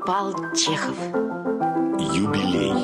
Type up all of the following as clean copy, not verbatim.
Пал Чехов. Юбилей.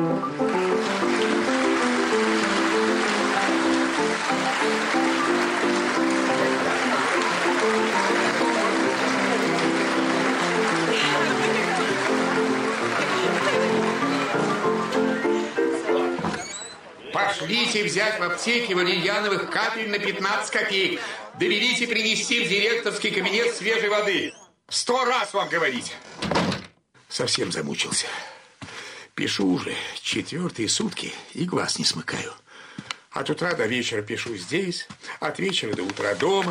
Пошлите взять в аптеке валерьяновых капель на 15 копеек. Довелите принести в директорский кабинет свежей воды. 100 раз вам говорить. Совсем замучился. Пишу уже 4-е сутки и глаз не смыкаю. От утра до вечера пишу здесь, от вечера до утра дома.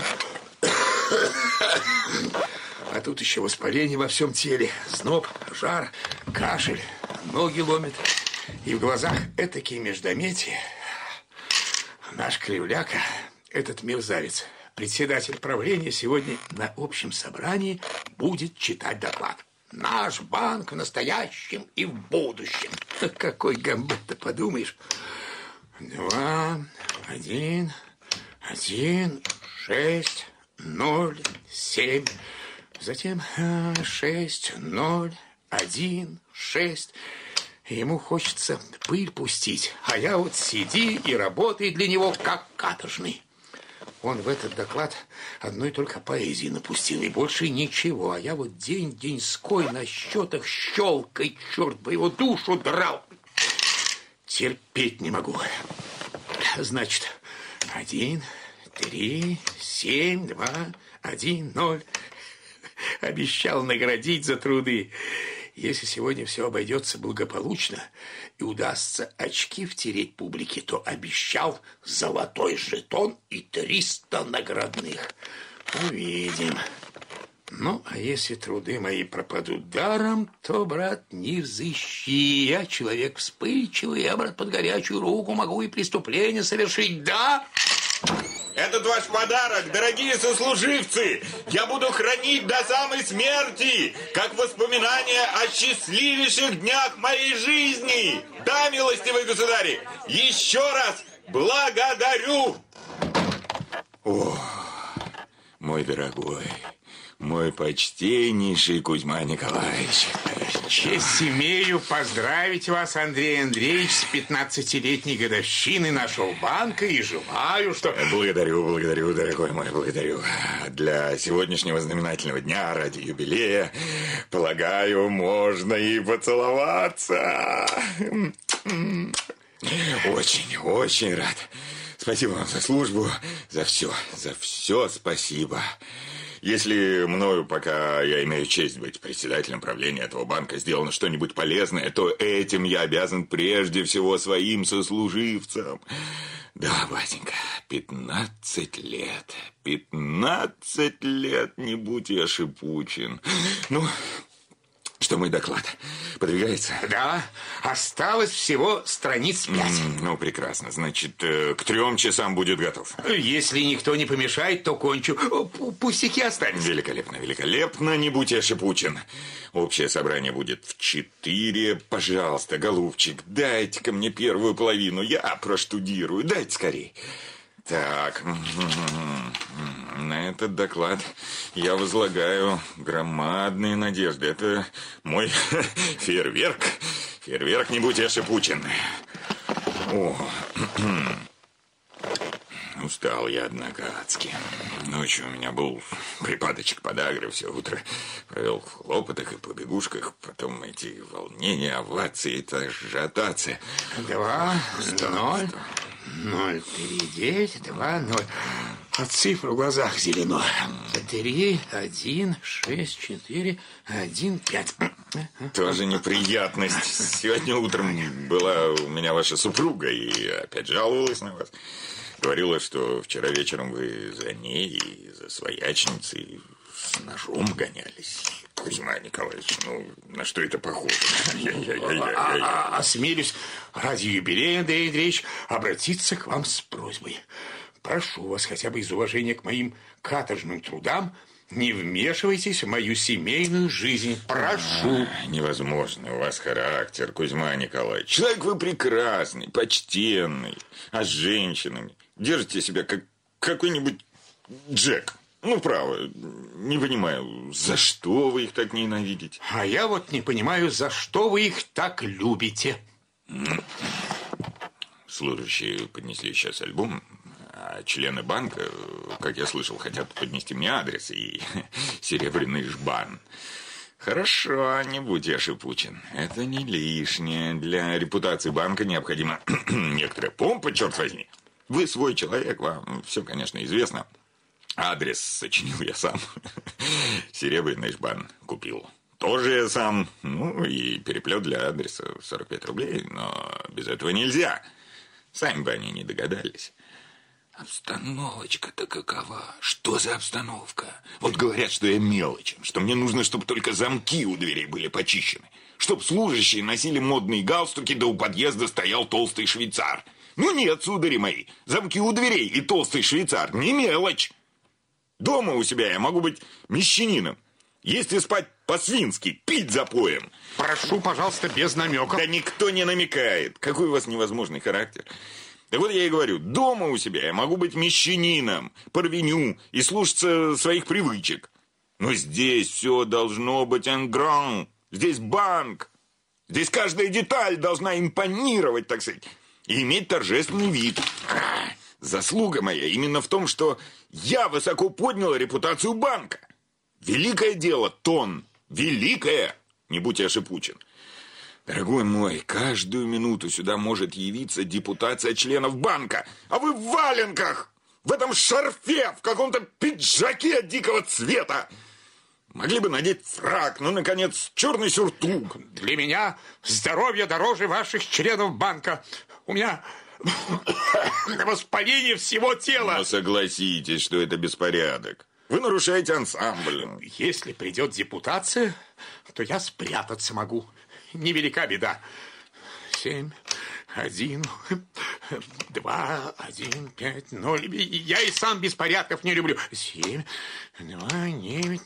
А тут еще воспаление во всем теле, зноб, жар, кашель, ноги ломит. И в глазах этакие междометия. Наш Кривляка, этот мерзавец, председатель правления, сегодня на общем собрании будет читать доклад. Наш банк в настоящем и в будущем. Какой гамбет-то, подумаешь. 2, 1, 1, 6, 0, 7. Затем 6, 0, 1, 6. Ему хочется пыль пустить, а я вот сиди и работай для него как каторжный. Он в этот доклад одной только поэзии напустил, и больше ничего. А я вот день-деньской на счетах щелкой, черт бы его душу драл. Терпеть не могу. Значит, 1, 3, 7, 2, 1, 0. Обещал наградить за труды. Если сегодня все обойдется благополучно и удастся очки втереть публике, то обещал золотой жетон и 300 наградных. Увидим. Ну, а если труды мои пропадут даром, то, брат, не взыщи. Я человек вспыльчивый, я, брат, под горячую руку могу и преступление совершить. Да? Этот ваш подарок, дорогие сослуживцы, я буду хранить до самой смерти, как воспоминание о счастливейших днях моей жизни. Да, милостивые государи, еще раз благодарю. О, мой дорогой, мой почтеннейший Кузьма Николаевич. Честь имею поздравить вас, Андрей Андреевич, с 15-летней годовщиной нашего банка и желаю, что... Благодарю, дорогой мой, благодарю. Для сегодняшнего знаменательного дня, ради юбилея, полагаю, можно и поцеловаться. Очень, очень рад. Спасибо вам за службу, за все спасибо. Если мною, пока я имею честь быть председателем правления этого банка, сделано что-нибудь полезное, то этим я обязан прежде всего своим сослуживцам. Да, батенька, 15 лет. 15 лет, не будь я шипучен. Ну, что мой доклад? Подвигается? Да, осталось всего страниц 5. Ну, прекрасно. Значит, к 3 часам будет готов. Если никто не помешает, то кончу. Пустяки останется. Великолепно, великолепно. Не будь я шипучен. Общее собрание будет в 4. Пожалуйста, голубчик, дайте-ка мне первую половину. Я проштудирую. Дайте скорей. Так, на этот доклад я возлагаю громадные надежды. Это мой фейерверк. Фейерверк, не будь я шипучен. О, устал я, однако, адски. Ночью у меня был припадочек подагры, все утро провел в хлопотах и побегушках. Потом эти волнения, овации, это ажиотация. 2, 0, 0, 3, 9, 2, 0. От цифр в глазах зелено. 3, 1, 6, 4, 1, 5. Тоже неприятность. Сегодня утром была у меня ваша супруга и опять жаловалась на вас. Говорила, что вчера вечером вы за ней и за своячницей с ножом гонялись. Кузьма Николаевич, ну, на что это похоже? Осмелюсь ради юбилея, Андрей Андреевич, обратиться к вам с просьбой. Прошу вас, хотя бы из уважения к моим каторжным трудам, не вмешивайтесь в мою семейную жизнь. Прошу. Невозможно. У вас характер, Кузьма Николаевич. Человек вы прекрасный, почтенный. А с женщинами держите себя как какой-нибудь Джек. Ну, право, не понимаю, за что вы их так ненавидите? А я вот не понимаю, за что вы их так любите. Служащие поднесли сейчас альбом, а члены банка, как я слышал, хотят поднести мне адрес и серебряный жбан. Хорошо, не будь я шипучен. Это не лишнее. Для репутации банка необходима некоторая помпа, черт возьми. Вы свой человек, вам все, конечно, известно. Адрес сочинил я сам. Серебряный жбан купил. Тоже я сам. Ну, и переплет для адреса 45 рублей. Но без этого нельзя. Сами бы они не догадались. Обстановочка-то какова? Что за обстановка? Вот говорят, что я мелочен, что мне нужно, чтобы только замки у дверей были почищены, чтоб служащие носили модные галстуки, да у подъезда стоял толстый швейцар. Ну нет, судари мои, замки у дверей и толстый швейцар не мелочь. Дома у себя я могу быть мещанином, есть и спать по-свински, пить запоем. Прошу, пожалуйста, без намеков. Да никто не намекает. Какой у вас невозможный характер. Так вот я и говорю, дома у себя я могу быть мещанином, порвеню и слушаться своих привычек. Но здесь все должно быть en grand. Здесь банк. Здесь каждая деталь должна импонировать, так сказать, и иметь торжественный вид. Заслуга моя именно в том, что я высоко поднял репутацию банка. Великое дело, Тон. Великое. Не будь я шипучен. Дорогой мой, каждую минуту сюда может явиться депутация членов банка, а вы в валенках, в этом шарфе, в каком-то пиджаке дикого цвета. Могли бы надеть фрак, ну, наконец, черный сюртук. Для меня здоровье дороже ваших членов банка. У меня воспаление всего тела. Но согласитесь, что это беспорядок. Вы нарушаете ансамбль. Если придет депутация, то я спрятаться могу. Невелика беда. 7, 1, 2, 1, 5, 0. Я и сам беспорядков не люблю. 7, 2, 9.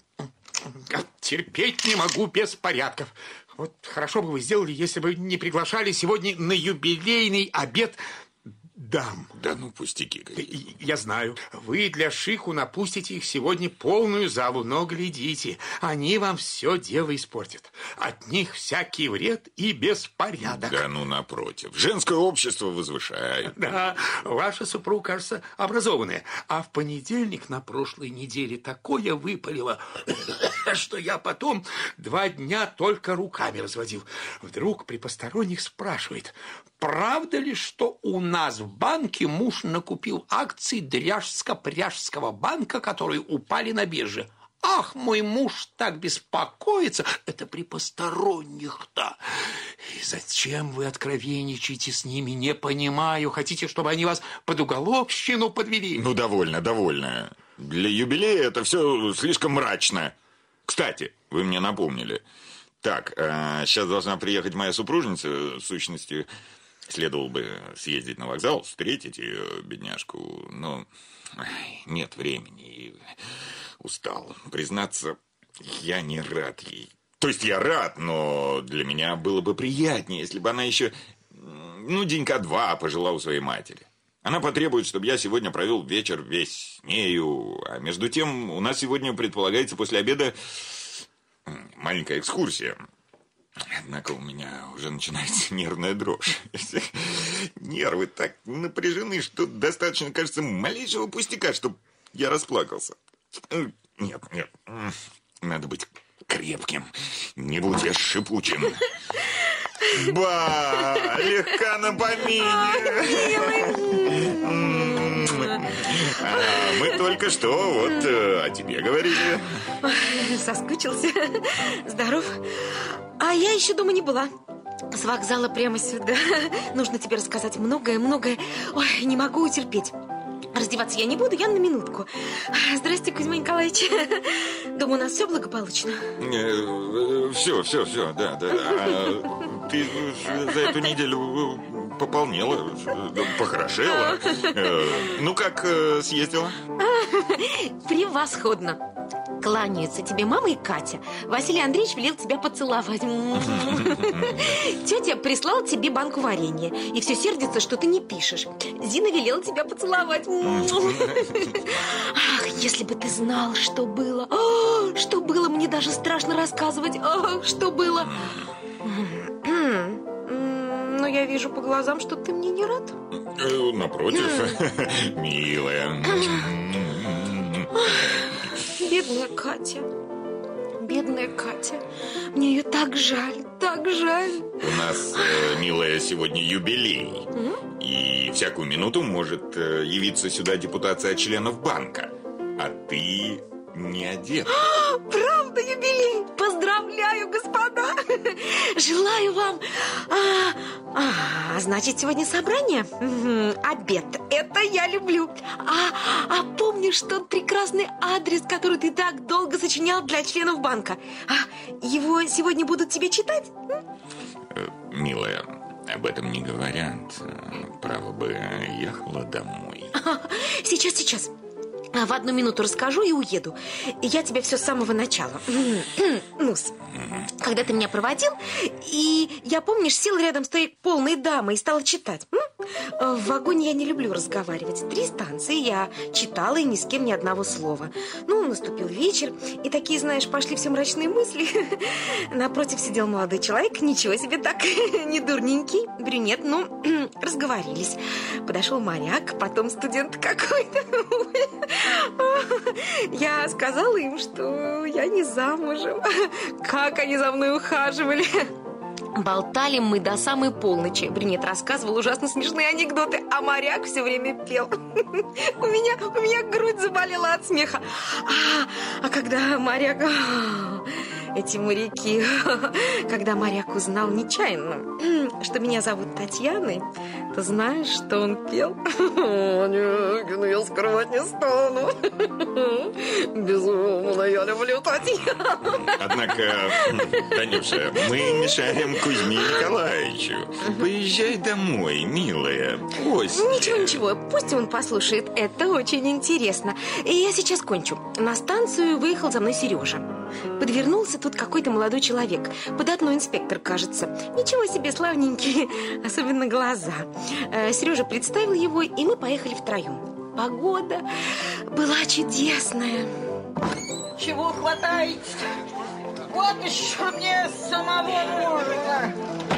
Терпеть не могу беспорядков. Вот хорошо бы вы сделали, если бы не приглашали сегодня на юбилейный обед дам. Да ну пустяки какие. Я знаю, вы для шиху напустите их сегодня полную залу, но глядите, они вам все дело испортят. От них всякий вред и беспорядок. Да ну напротив, женское общество возвышает. Да, ваша супруга, кажется, образованная. А в понедельник на прошлой неделе такое выпалило, что я потом 2 дня только руками разводил. Вдруг при посторонних спрашивает: правда ли, что у нас в банке муж накупил акции Дряжско-Пряжского банка, которые упали на бирже? Ах, мой муж так беспокоится. Это при посторонних-то. И зачем вы откровенничаете с ними, не понимаю. Хотите, чтобы они вас под уголовщину подвели? Ну, довольно, довольно. Для юбилея это все слишком мрачно. Кстати, вы мне напомнили. Так, сейчас должна приехать моя супружница, в сущности... Следовало бы съездить на вокзал, встретить ее, бедняжку, но нет времени и устал. Признаться, я не рад ей. То есть я рад, но для меня было бы приятнее, если бы она еще, денька 2 пожила у своей матери. Она потребует, чтобы я сегодня провел вечер весь с нею, а между тем у нас сегодня предполагается после обеда маленькая экскурсия. Однако у меня уже начинается нервная дрожь. Нервы так напряжены, что достаточно, кажется, малейшего пустяка, чтобы я расплакался. Нет, надо быть крепким. Не будь я шипучим. Ба, легка на помине. Мы только что вот о тебе говорили. Соскучился. Здоров. А я еще дома не была. С вокзала прямо сюда. Нужно тебе рассказать многое. Ой, не могу утерпеть. Раздеваться я не буду, я на минутку. Здрасте, Кузьма Николаевич. Дома у нас все благополучно? Все, да. Ты за эту неделю пополнела, похорошела. Ну как съездила? Превосходно. Кланяются тебе мама и Катя. Василий Андреевич велел тебя поцеловать. Тетя прислала тебе банку варенья. И все сердится, что ты не пишешь. Зина велела тебя поцеловать. Ах, если бы ты знал, что было. Что было, мне даже страшно рассказывать. Ах, что было. Но я вижу по глазам, что ты мне не рад. Напротив, милая. Бедная Катя. Бедная Катя. Мне ее так жаль, так жаль. У нас, милая, сегодня юбилей. И всякую минуту может явиться сюда депутация членов банка. А ты не одета. Правда, юбилей? Поздравляю, господа. Желаю вам... значит, сегодня собрание? Обед. Это я люблю. А помнишь тот прекрасный адрес, который ты так долго сочинял для членов банка? Его сегодня будут тебе читать? Милая, об этом не говорят. Право бы, ехала домой. Сейчас. В 1 минуту расскажу и уеду. Я тебе все с самого начала. Ну-с. Когда ты меня проводил, и я, помнишь, села рядом с той полной дамой и стала читать. В вагоне я не люблю разговаривать. 3 станции я читала, и ни с кем ни одного слова. Ну, наступил вечер, и такие, знаешь, пошли все мрачные мысли. Напротив сидел молодой человек, ничего себе так, не дурненький, брюнет, ну, разговорились. Подошел моряк, потом студент какой-то. Я сказала им, что я не замужем. Как они за мной ухаживали. Болтали мы до самой полночи. Брюнет рассказывал ужасно смешные анекдоты, а моряк все время пел. У меня грудь заболела от смеха. А когда моряк... Эти моряки... Когда моряк узнал нечаянно, что меня зовут Татьяной, то знаешь, что он пел? Нет, я скрывать не стану. Безумно я люблю Татьяну. Однако, Танюша, мы мешаем Кузьме Николаевичу. Поезжай домой, милая. После. Ничего, пусть он послушает. Это очень интересно. И я сейчас кончу. На станцию выехал за мной Сережа. Подвернулся тут какой-то молодой человек. Податной инспектор, кажется. Ничего себе, славненький. Особенно глаза. Сережа представил его, и мы поехали втроем. Погода была чудесная. Чего хватает? Вот еще мне самого можно.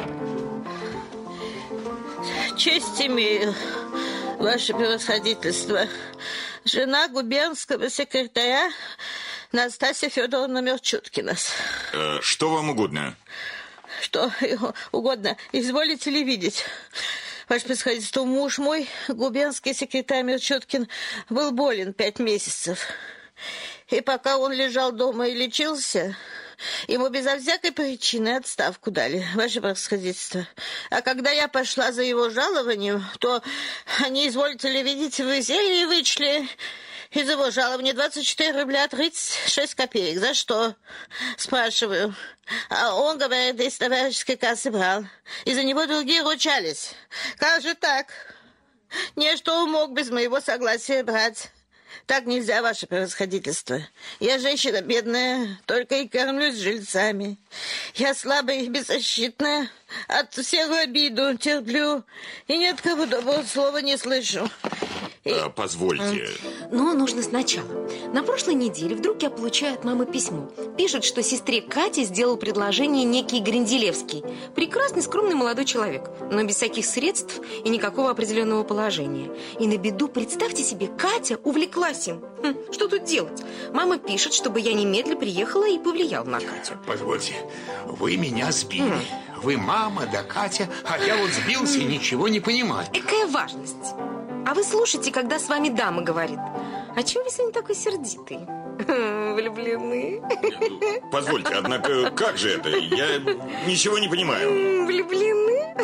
Честь имею, ваше превосходительство. Жена губернского секретаря Настасья Федоровна Мерчуткина. Что вам угодно? Что угодно. Изволите ли видеть? Ваше превосходительство, муж мой, губернский секретарь Мерчуткин, был болен 5 месяцев. И пока он лежал дома и лечился, ему безо всякой причины отставку дали, ваше превосходительство. А когда я пошла за его жалованием, то они, изволите ли видеть, взяли и вычли из его жалования 24 рубля 36 копеек. За что? Спрашиваю. А он, говорит, из товарищеской кассы брал. И за него другие ручались. Как же так? Не, что он мог без моего согласия брать. Так нельзя, ваше превосходительство. Я женщина бедная, только и кормлюсь жильцами. Я слабая и беззащитная, от всех обиду терплю, и ни от кого доброго слова не слышу. Позвольте. Но нужно сначала. На прошлой неделе вдруг я получаю от мамы письмо. Пишет, что сестре Кате сделал предложение некий Гренделевский. Прекрасный, скромный молодой человек, но без всяких средств и никакого определенного положения. И на беду, представьте себе, Катя увлеклась им. Что тут делать? Мама пишет, чтобы я немедленно приехала и повлияла на Катю. Позвольте, вы меня сбили. Вы мама, да Катя, а я вот сбился и ничего не понимаю. Какая важность? А вы слушайте, когда с вами дама говорит. А чего вы сегодня такой сердитый? Влюблены? Позвольте, однако, как же это? Я ничего не понимаю. Влюблены?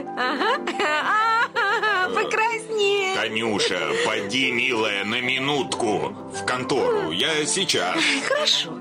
Ага. Покраснее. Танюша, поди, милая, на минутку в контору. Я сейчас. Хорошо.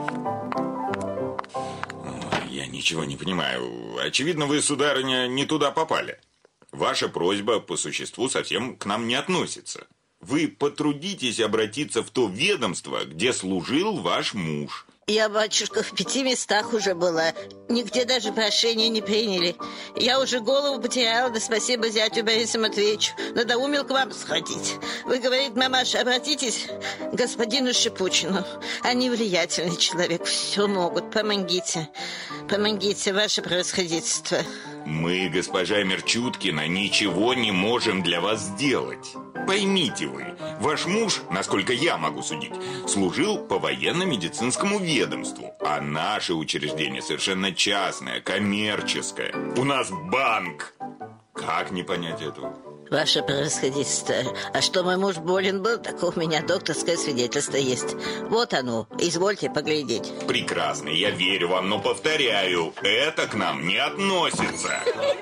Я ничего не понимаю. Очевидно, вы, сударыня, не туда попали. Ваша просьба по существу совсем к нам не относится. вы потрудитесь обратиться в то ведомство, где служил ваш муж. Я, батюшка, в 5 местах уже была. Нигде даже прошения не приняли. Я уже голову потеряла, да спасибо зятю Борису Матвеевичу. Надоумил к вам сходить. Вы, говорит, мамаша, обратитесь к господину Шипучину. Они влиятельный человек, все могут. Помогите. Помогите, ваше превосходительство. Мы, госпожа Мерчуткина, ничего не можем для вас сделать. Поймите вы, ваш муж, насколько я могу судить, служил по военно-медицинскому ведомству, а наше учреждение совершенно частное, коммерческое. У нас банк. Как не понять этого? Ваше превосходительство, а что мой муж болен был, так у меня докторское свидетельство есть. Вот оно, извольте поглядеть. Прекрасно, я верю вам, но повторяю, это к нам не относится.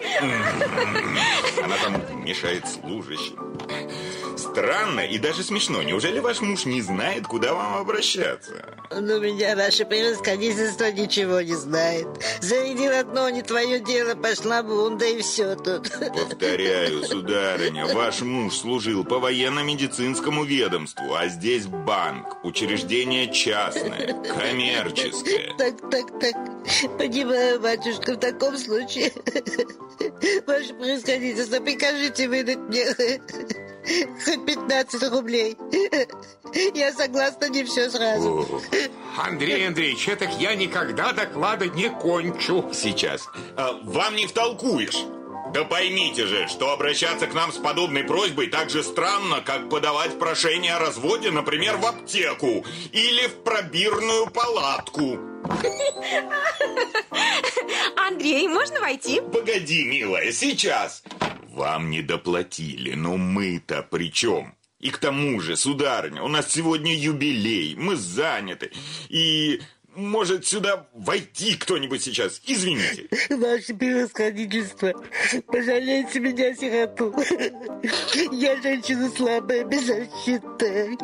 Она там мешает служащим. Странно и даже смешно. Неужели ваш муж не знает, куда вам обращаться? Ну, меня ваше превосходительство ничего не знает. Зарядил одно, не твое дело, пошла бунда и все тут. Повторяю, сударыня, ваш муж служил по военно-медицинскому ведомству, а здесь банк, учреждение частное, коммерческое. Так. Понимаю, батюшка, в таком случае, ваше превосходительство, прикажите выдать мне хоть 15 рублей. Я согласна не все сразу. Андрей Андреевич, это я никогда доклада не кончу. Сейчас. Вам не втолкуешь. Да поймите же, что обращаться к нам с подобной просьбой так же странно, как подавать прошение о разводе, например, в аптеку или в пробирную палатку. Андрей, можно войти? Погоди, милая, сейчас. Вам не доплатили, но мы-то при чем? И к тому же, сударыня, у нас сегодня юбилей, мы заняты. И может сюда войти кто-нибудь сейчас? Извините. Ваше превосходительство, пожалейте меня, сироту. Я женщина слабая, беззащитная.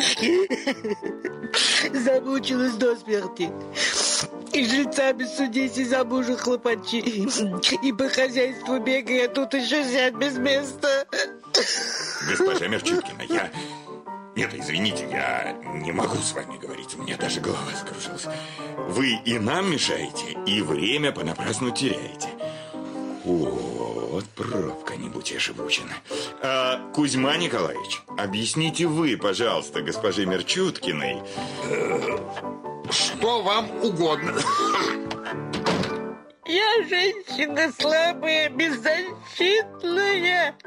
Замучилась до смерти. И жильцами судись, и за мужа хлопачи. И по хозяйству бегая, тут еще сядь без места. Госпожа Мерчуткина, Нет, извините, я не могу с вами говорить. У меня даже голова закружилась. Вы и нам мешаете, и время понапрасну теряете. Вот пробка, не будь я живучина. Кузьма Николаевич, объясните вы, пожалуйста, госпоже Мерчуткиной. Что вам угодно. Я женщина слабая, беззащитная.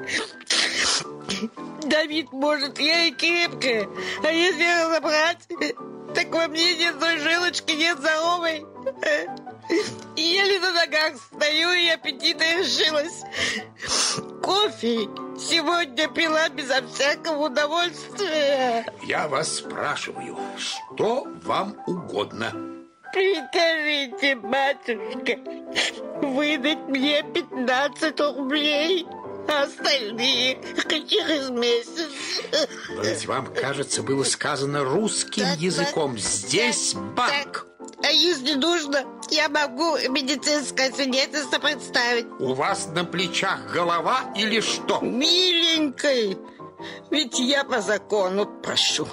Давид может, я и крепкая. А если разобрать, так во мне ни одной жилочки нет здоровой. Еле на ногах стою, и аппетит решилась. Кофе сегодня пила безо всякого удовольствия. Я вас спрашиваю, что вам угодно? Прикажите, батюшка, выдать мне 15 рублей, а остальные через месяц. Но ведь вам, кажется, было сказано русским языком. Здесь банк. А если нужно, я могу медицинское свидетельство представить. У вас на плечах голова или что? Миленькой, ведь я по закону прошу.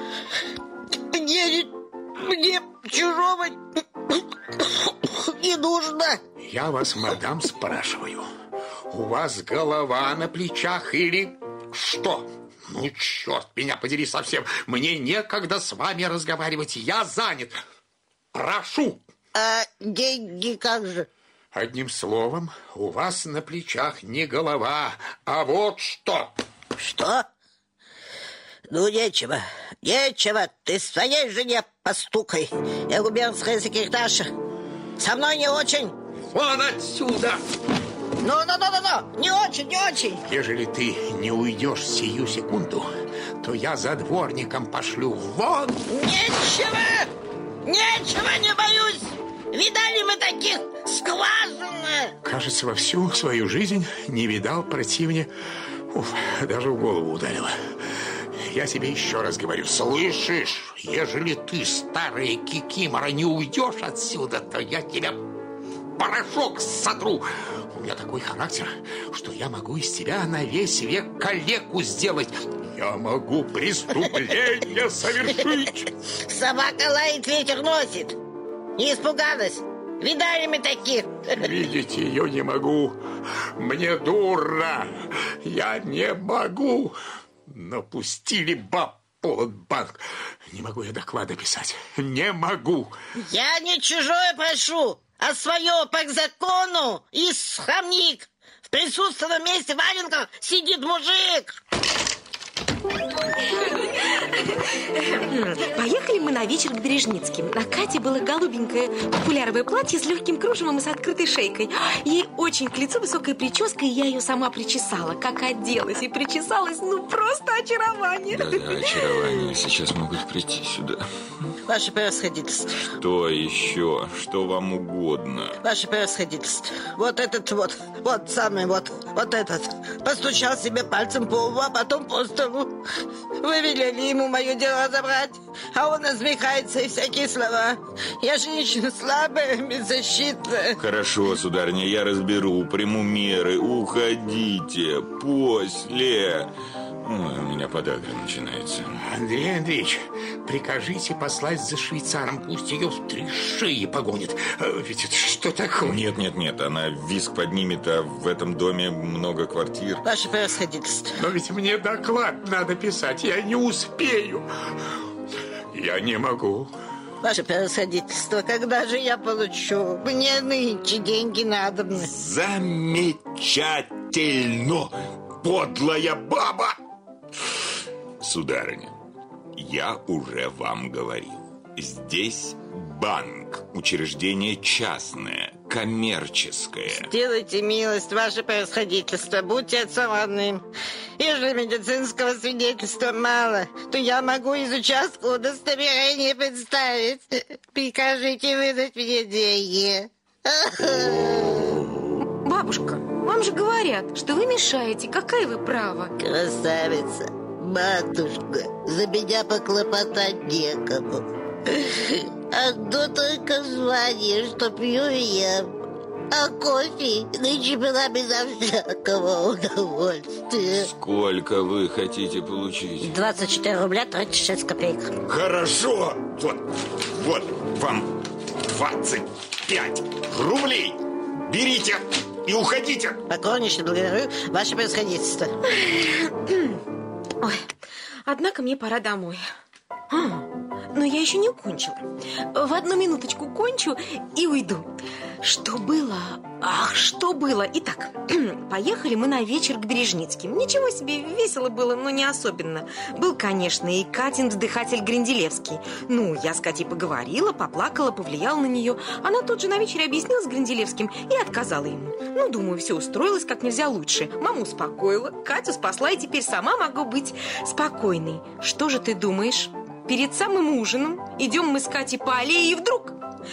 Мне чужого не нужно. Я вас, мадам, спрашиваю. У вас голова на плечах или что? Ну, черт меня подери совсем. Мне некогда с вами разговаривать. Я занят. Прошу. А деньги как же? Одним словом, у вас на плечах не голова, а вот что. Что? Ну, нечего. Ты своей жене постукай. Я губернская секретарша. Со мной не очень. Вон отсюда. Ну, не очень. Ежели ты не уйдешь сию секунду, то я за дворником пошлю вон. Нечего, не боюсь. Видали мы таких скважин? Кажется, во всю свою жизнь не видал противнее. Даже в голову ударило. Я тебе еще раз говорю, слышишь? Ежели ты, старая кикимора, не уйдешь отсюда, то я тебя порошок сотру. У меня такой характер, что я могу из тебя на весь век калеку сделать. Я могу преступление совершить. Собака лает, ветер носит. Не испугалась? Видали мы таких? Видеть ее не могу. Мне дурно. Я не могу. Напустили баб под банк. Не могу я доклады писать. Не могу. Я не чужое прошу, а свое по закону. И срамник. В присутственном месте в валенках сидит мужик. Поехали мы на вечер к Бережницким. На Кате было голубенькое популяровое платье с легким кружевом и с открытой шейкой. Ей очень к лицу высокая прическа, и я ее сама причесала. Как оделась и причесалась, ну просто очарование. Да, очарование. Сейчас могут прийти сюда. Ваше превосходительство. Что еще? Что вам угодно? Ваше превосходительство. Вот этот вот самый вот этот. Постучал себе пальцем по лбу, а потом по столу. Вы велели ему мое дело забрать, а он насмехается и всякие слова. Я женщина слабая, беззащитная. Хорошо, сударыня, я разберу, приму меры. Уходите после. Ой, у меня подагра начинается. Андрей Андреевич, прикажите послать за швейцаром, пусть ее в 3 шеи погонит. Ведь это что такое? Нет, она визг поднимет, а в этом доме много квартир. Ваше превосходительство. Но ведь мне доклад надо писать, я не успею. Я не могу. Ваше превосходительство, когда же я получу? Мне нынче деньги надобны. Замечательно, подлая баба! Сударыня, я уже вам говорил. Здесь банк, учреждение частное, коммерческое. Сделайте милость, ваше превосходительство, будьте отцоводным. Если медицинского свидетельства мало, то я могу из участка удостоверение представить. Прикажите выдать мне деньги. Бабушка, вам же говорят, что вы мешаете. Какая вы права? Красавица, матушка, за меня поклопотать некому. Одно только звание, что пью я. А кофе нынче была безо всякого удовольствия. Сколько вы хотите получить? 24 рубля 36 копеек. Хорошо! Вот вам 25 рублей. Берите и уходите. Покорнейше благодарю, ваше превосходительство. Ой, однако мне пора домой. Но я еще не кончила. В 1 минуточку кончу и уйду. Что было? Ах, что было? Итак, поехали мы на вечер к Бережницким. Ничего себе, весело было, но не особенно. Был, конечно, и Катин вздыхатель Гренделевский. Ну, я с Катей поговорила, поплакала, повлияла на нее. Она тут же на вечере объяснила с Гренделевским и отказала ему. Ну, думаю, все устроилось как нельзя лучше. Маму успокоила, Катю спасла, и теперь сама могу быть спокойной. Что же ты думаешь? Перед самым ужином идем мы с Катей по аллее, и вдруг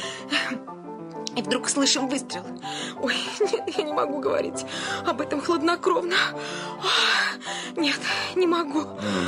слышим выстрел. Ой, я не могу говорить об этом хладнокровно. Нет, не могу.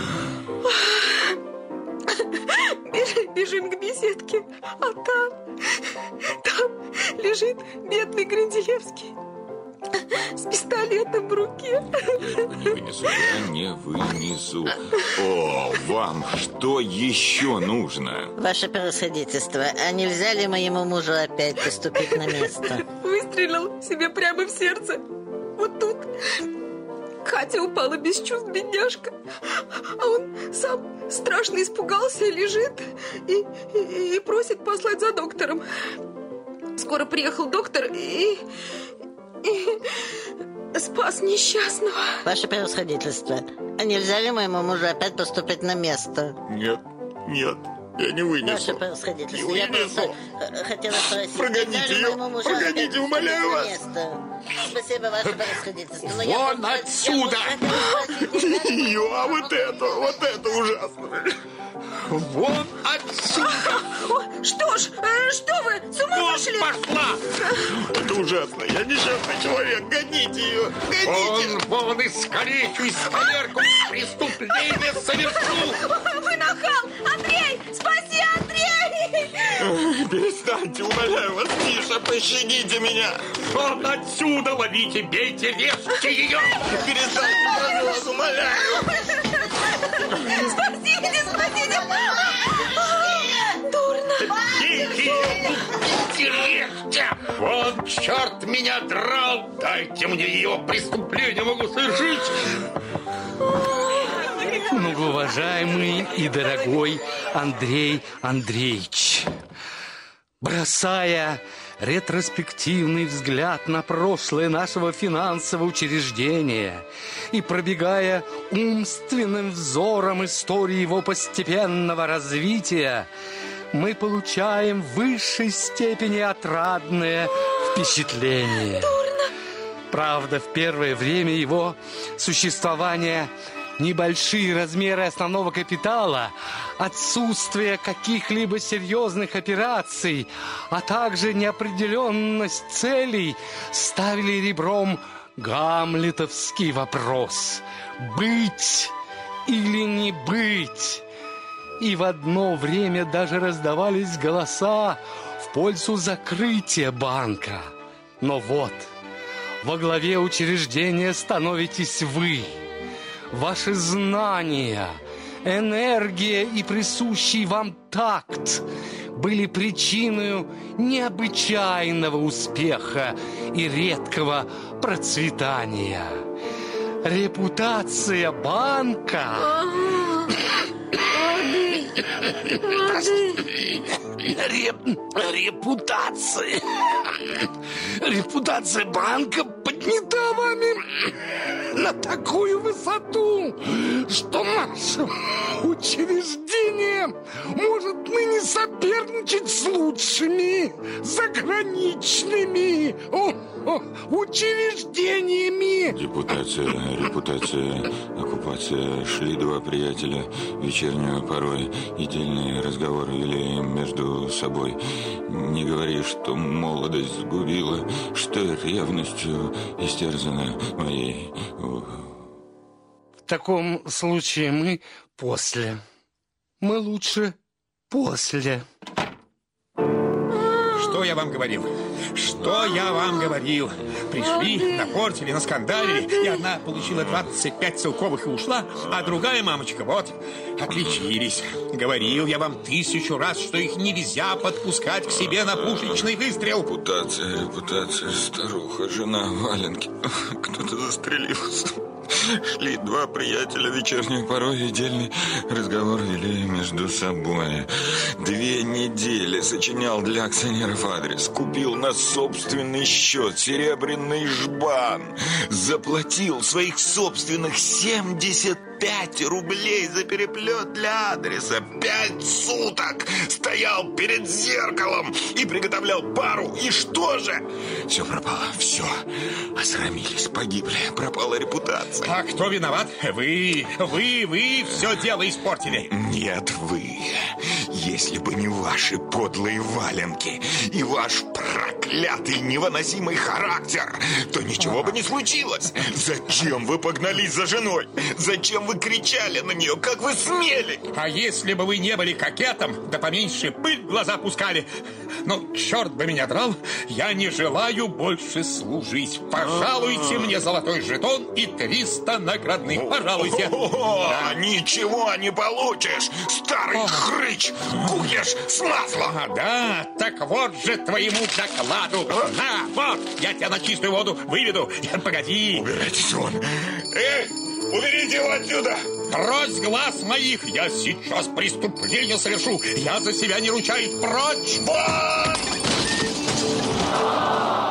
Бежим к беседке, а там лежит бедный Гренделевский с пистолетом в руке. Я не вынесу. О, вам что еще нужно? Ваше превосходительство, а нельзя ли моему мужу опять поступить на место? Выстрелил себе прямо в сердце. Вот тут. Катя упала без чувств, бедняжка. А он сам страшно испугался, лежит и просит послать за доктором. Скоро приехал доктор и спас несчастного. Ваше превосходительство, а нельзя ли моему мужу опять поступить на место? Нет, я не вынесу. Ваше превосходительство, Не я вынесу. просто хотела спросить. Прогоните ее, прогоните, умоляю вас. Спасибо, ваше превосходительство. Но Вон отсюда! Ее, а вот это ужасно. Вон отсюда! О, что ж, что вы, с ума Вон пошли? пошла! Это ужасно. Я несчастный человек. Гоните ее. Гоните. Вон искалечу, искалерку, преступление совершу! Вы нахал! Андрей, спаси, Андрей! Перестаньте, умоляю вас, Миша, пощадите меня. Вон отсюда, ловите, бейте, режьте ее. Перестаньте, прошу вас, умоляю. Спасите, спасите! Дурно! Бейте ее, бейте, режьте. Вон, черт меня драл. Дайте мне ее, преступление могу совершить. Многоуважаемый и дорогой Андрей Андреевич, бросая ретроспективный взгляд на прошлое нашего финансового учреждения и пробегая умственным взором истории его постепенного развития, мы получаем в высшей степени отрадное впечатление. Правда, в первое время его существования небольшие размеры основного капитала, отсутствие каких-либо серьезных операций, а также неопределенность целей ставили ребром гамлетовский вопрос: быть или не быть? И в одно время даже раздавались голоса в пользу закрытия банка. Но вот, во главе учреждения становитесь вы. Ваши знания, энергия и присущий вам такт были причиной необычайного успеха и редкого процветания. Репутация банка... Репутация банка поднята вами на такую высоту, что наше учреждение может ныне соперничать с лучшими заграничными учреждениями. Репутация, оккупация. Шли два приятеля вечернюю порой, и дельные разговоры вели между собой. Не говори, что молодость сгубила, что ревностью истерзана моей. В таком случае мы после. Мы лучше после. Что я вам говорил? Что я вам говорил? Пришли, напортили, наскандалили, и одна получила 25 целковых и ушла, а другая мамочка, вот, отличились. Говорил я вам 1000 раз, что их нельзя подпускать к себе на пушечный выстрел. Репутация, старуха, жена, валенки. Кто-то застрелился. Шли два приятеля вечернюю порой, и дельный разговор вели между собой. 2 недели сочинял для акционеров адрес, купил на собственный счет серебряный жбан, заплатил своих собственных 75 рублей за переплет для адреса. 5 суток стоял перед зеркалом и приготовлял пару. И что же? Все пропало, все. Осрамились, погибли, пропала репутация. А кто виноват? Вы все дело испортили. Нет, вы. Если бы не ваши подлые валенки и ваш проклятый невыносимый характер, то ничего бы не случилось. Зачем вы погнались за женой? Зачем вы кричали на нее? Как вы смели? А если бы вы не были кокетом, да поменьше пыль в глаза пускали? Ну, черт бы меня драл, я не желаю больше служить. Пожалуйте мне золотой жетон и 300 наградных. Пожалуйте. Да. Ничего не получишь, старый хрыч, кукиш с маслом. Да, так вот же твоему докладу. На, вот, я тебя на чистую воду выведу. Погоди. Убирайтесь вон. Уберите его отсюда. Прочь глаз моих, я сейчас преступление совершу. Я за себя не ручаюсь. Прочь! Вон!